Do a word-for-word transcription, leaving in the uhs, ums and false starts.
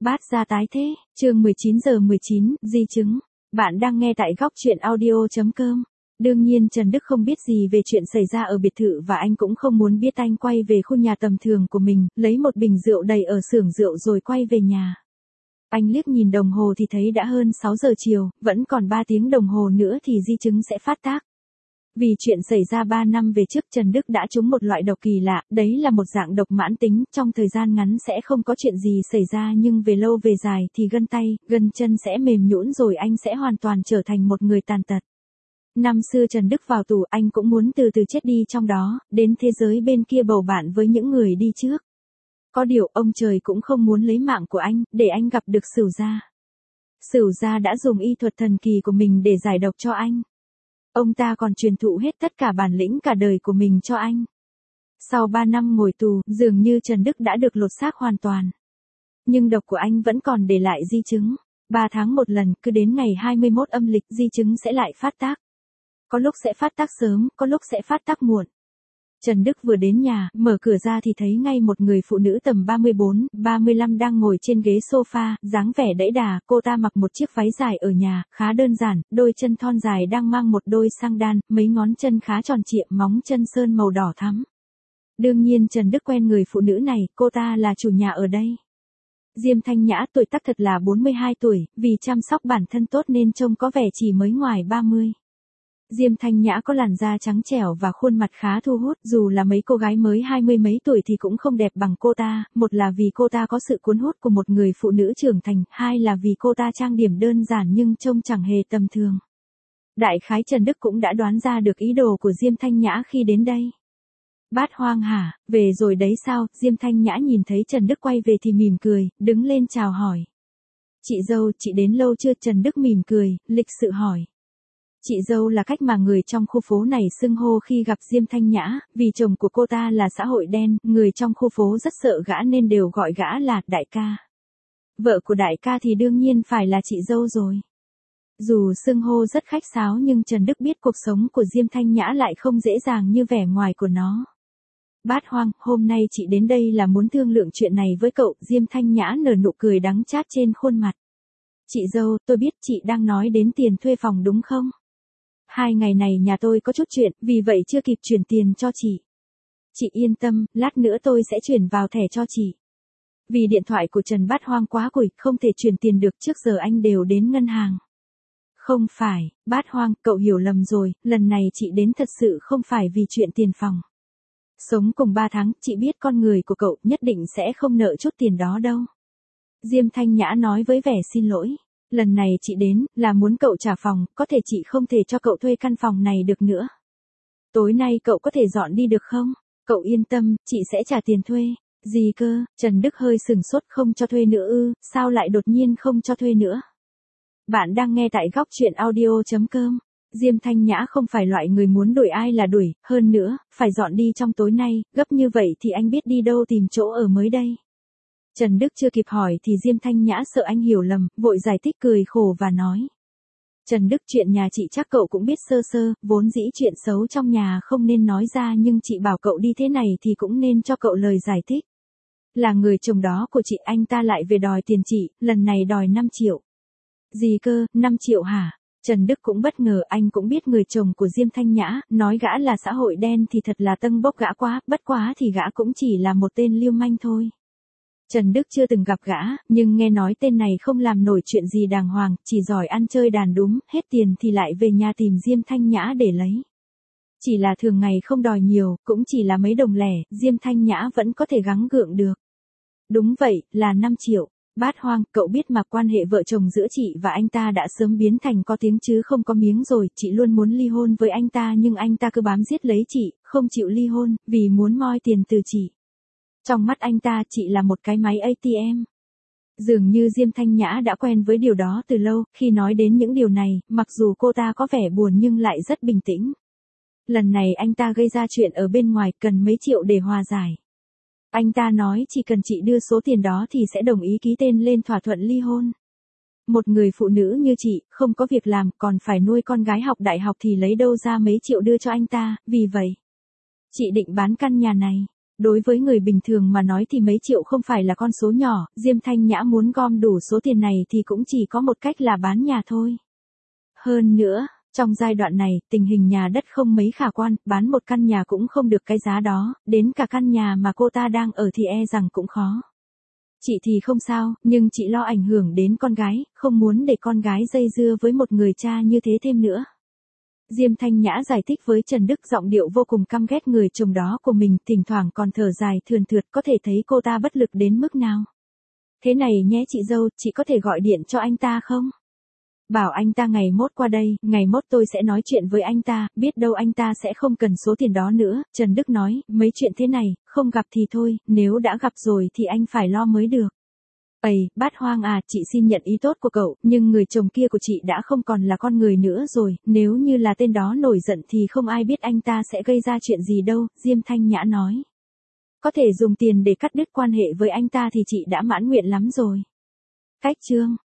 Bát gia tái thế, chương mười chín giờ mười chín, di chứng. Bạn đang nghe tại góc truyện audio chấm com. Đương nhiên Trần Đức không biết gì về chuyện xảy ra ở biệt thự và anh cũng không muốn biết. Anh quay về khu nhà tầm thường của mình, lấy một bình rượu đầy ở xưởng rượu rồi quay về nhà. Anh liếc nhìn đồng hồ thì thấy đã hơn sáu giờ chiều, vẫn còn ba tiếng đồng hồ nữa thì di chứng sẽ phát tác. Vì chuyện xảy ra ba năm về trước, Trần Đức đã trúng một loại độc kỳ lạ, đấy là một dạng độc mãn tính, trong thời gian ngắn sẽ không có chuyện gì xảy ra nhưng về lâu về dài thì gân tay, gân chân sẽ mềm nhũn rồi anh sẽ hoàn toàn trở thành một người tàn tật. Năm xưa Trần Đức vào tù, anh cũng muốn từ từ chết đi trong đó, đến thế giới bên kia bầu bạn với những người đi trước. Có điều ông trời cũng không muốn lấy mạng của anh, để anh gặp được Sửu gia. Sửu gia đã dùng y thuật thần kỳ của mình để giải độc cho anh. Ông ta còn truyền thụ hết tất cả bản lĩnh cả đời của mình cho anh. Sau ba năm ngồi tù, dường như Trần Đức đã được lột xác hoàn toàn. Nhưng độc của anh vẫn còn để lại di chứng. Ba tháng một lần, cứ đến ngày hai mươi mốt âm lịch di chứng sẽ lại phát tác. Có lúc sẽ phát tác sớm, có lúc sẽ phát tác muộn. Trần Đức vừa đến nhà, mở cửa ra thì thấy ngay một người phụ nữ tầm ba mươi bốn, ba mươi lăm đang ngồi trên ghế sofa, dáng vẻ đẫy đà. Cô ta mặc một chiếc váy dài ở nhà, khá đơn giản, đôi chân thon dài đang mang một đôi sang đan, mấy ngón chân khá tròn trịa, móng chân sơn màu đỏ thắm. Đương nhiên Trần Đức quen người phụ nữ này, cô ta là chủ nhà ở đây. Diêm Thanh Nhã, tuổi tác thật là bốn mươi hai tuổi, vì chăm sóc bản thân tốt nên trông có vẻ chỉ mới ngoài ba mươi. Diêm Thanh Nhã có làn da trắng trẻo và khuôn mặt khá thu hút, dù là mấy cô gái mới hai mươi mấy tuổi thì cũng không đẹp bằng cô ta, một là vì cô ta có sự cuốn hút của một người phụ nữ trưởng thành, hai là vì cô ta trang điểm đơn giản nhưng trông chẳng hề tầm thường. Đại khái Trần Đức cũng đã đoán ra được ý đồ của Diêm Thanh Nhã khi đến đây. Bát Hoang hả, về rồi đấy sao? Diêm Thanh Nhã nhìn thấy Trần Đức quay về thì mỉm cười, đứng lên chào hỏi. Chị dâu, chị đến lâu chưa? Trần Đức mỉm cười, lịch sự hỏi. Chị dâu là cách mà người trong khu phố này xưng hô khi gặp Diêm Thanh Nhã, vì chồng của cô ta là xã hội đen, người trong khu phố rất sợ gã nên đều gọi gã là đại ca. Vợ của đại ca thì đương nhiên phải là chị dâu rồi. Dù xưng hô rất khách sáo nhưng Trần Đức biết cuộc sống của Diêm Thanh Nhã lại không dễ dàng như vẻ ngoài của nó. Bát Hoang, hôm nay chị đến đây là muốn thương lượng chuyện này với cậu. Diêm Thanh Nhã nở nụ cười đắng chát trên khuôn mặt. Chị dâu, tôi biết chị đang nói đến tiền thuê phòng đúng không? Hai ngày này nhà tôi có chút chuyện, vì vậy chưa kịp chuyển tiền cho chị. Chị yên tâm, lát nữa tôi sẽ chuyển vào thẻ cho chị. Vì điện thoại của Trần Bát Hoang quá cùi, không thể chuyển tiền được, trước giờ anh đều đến ngân hàng. Không phải, Bát Hoang, cậu hiểu lầm rồi, lần này chị đến thật sự không phải vì chuyện tiền phòng. Sống cùng ba tháng, chị biết con người của cậu nhất định sẽ không nợ chút tiền đó đâu. Diêm Thanh Nhã nói với vẻ xin lỗi. Lần này chị đến, là muốn cậu trả phòng, có thể chị không thể cho cậu thuê căn phòng này được nữa. Tối nay cậu có thể dọn đi được không? Cậu yên tâm, chị sẽ trả tiền thuê. Gì cơ? Trần Đức hơi sừng sốt, không cho thuê nữa ư, sao lại đột nhiên không cho thuê nữa? Bạn đang nghe tại góc truyện audio chấm com. Diêm Thanh Nhã không phải loại người muốn đuổi ai là đuổi, hơn nữa, phải dọn đi trong tối nay, gấp như vậy thì anh biết đi đâu tìm chỗ ở mới đây. Trần Đức chưa kịp hỏi thì Diêm Thanh Nhã sợ anh hiểu lầm, vội giải thích cười khổ và nói. Trần Đức, chuyện nhà chị chắc cậu cũng biết sơ sơ, vốn dĩ chuyện xấu trong nhà không nên nói ra nhưng chị bảo cậu đi thế này thì cũng nên cho cậu lời giải thích. Là người chồng đó của chị, anh ta lại về đòi tiền chị, lần này đòi năm triệu. Gì cơ, năm triệu hả? Trần Đức cũng bất ngờ, anh cũng biết người chồng của Diêm Thanh Nhã, nói gã là xã hội đen thì thật là tâng bốc gã quá, bất quá thì gã cũng chỉ là một tên lưu manh thôi. Trần Đức chưa từng gặp gã, nhưng nghe nói tên này không làm nổi chuyện gì đàng hoàng, chỉ giỏi ăn chơi đàn đúng, hết tiền thì lại về nhà tìm Diêm Thanh Nhã để lấy. Chỉ là thường ngày không đòi nhiều, cũng chỉ là mấy đồng lẻ, Diêm Thanh Nhã vẫn có thể gắng gượng được. Đúng vậy, là năm triệu. Bát Hoang, cậu biết mà quan hệ vợ chồng giữa chị và anh ta đã sớm biến thành có tiếng chứ không có miếng rồi, chị luôn muốn ly hôn với anh ta nhưng anh ta cứ bám giết lấy chị, không chịu ly hôn, vì muốn moi tiền từ chị. Trong mắt anh ta chị là một cái máy a tê em. Dường như Diêm Thanh Nhã đã quen với điều đó từ lâu, khi nói đến những điều này, mặc dù cô ta có vẻ buồn nhưng lại rất bình tĩnh. Lần này anh ta gây ra chuyện ở bên ngoài, cần mấy triệu để hòa giải. Anh ta nói chỉ cần chị đưa số tiền đó thì sẽ đồng ý ký tên lên thỏa thuận ly hôn. Một người phụ nữ như chị, không có việc làm, còn phải nuôi con gái học đại học thì lấy đâu ra mấy triệu đưa cho anh ta, vì vậy chị định bán căn nhà này. đối với người bình thường mà nói thì mấy triệu không phải là con số nhỏ, Diêm Thanh Nhã muốn gom đủ số tiền này thì cũng chỉ có một cách là bán nhà thôi. Hơn nữa, trong giai đoạn này, tình hình nhà đất không mấy khả quan, bán một căn nhà cũng không được cái giá đó, đến cả căn nhà mà cô ta đang ở thì e rằng cũng khó. Chị thì không sao, nhưng chị lo ảnh hưởng đến con gái, không muốn để con gái dây dưa với một người cha như thế thêm nữa. Diêm Thanh Nhã giải thích với Trần Đức, giọng điệu vô cùng căm ghét người chồng đó của mình, thỉnh thoảng còn thở dài thườn thượt, có thể thấy cô ta bất lực đến mức nào. Thế này nhé chị dâu, chị có thể gọi điện cho anh ta không? Bảo anh ta ngày mốt qua đây, ngày mốt tôi sẽ nói chuyện với anh ta, biết đâu anh ta sẽ không cần số tiền đó nữa. Trần Đức nói, mấy chuyện thế này, không gặp thì thôi, nếu đã gặp rồi thì anh phải lo mới được. Ây, Bát Hoang à, chị xin nhận ý tốt của cậu, nhưng người chồng kia của chị đã không còn là con người nữa rồi, nếu như là tên đó nổi giận thì không ai biết anh ta sẽ gây ra chuyện gì đâu, Diêm Thanh Nhã nói. Có thể dùng tiền để cắt đứt quan hệ với anh ta thì chị đã mãn nguyện lắm rồi. Cách chương